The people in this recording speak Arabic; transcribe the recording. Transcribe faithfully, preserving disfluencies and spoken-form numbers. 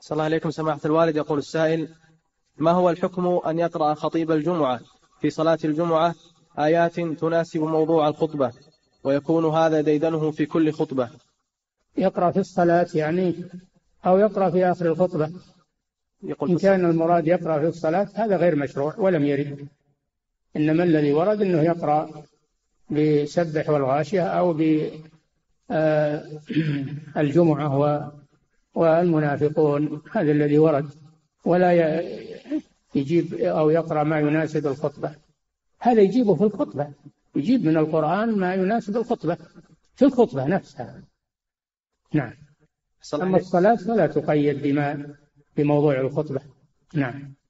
صلى الله عليكم سماحة الوالد. يقول السائل: ما هو الحكم أن يقرأ خطيب الجمعة في صلاة الجمعة آيات تناسب موضوع الخطبة ويكون هذا ديدنه في كل خطبة؟ يقرأ في الصلاة يعني أو يقرأ في آخر الخطبة؟ إن كان المراد يقرأ في الصلاة هذا غير مشروع ولم يرد، إنما الذي ورد أنه يقرأ بسبح والغاشية أو بالجمعة والمنافقون، هذا الذي ورد، ولا يجيب أو يقرأ ما يناسب الخطبة، هذا يجيبه في الخطبة، يجيب من القرآن ما يناسب الخطبة في الخطبة نفسها. نعم. أما الصلاة فلا تقيد بما بموضوع الخطبة. نعم.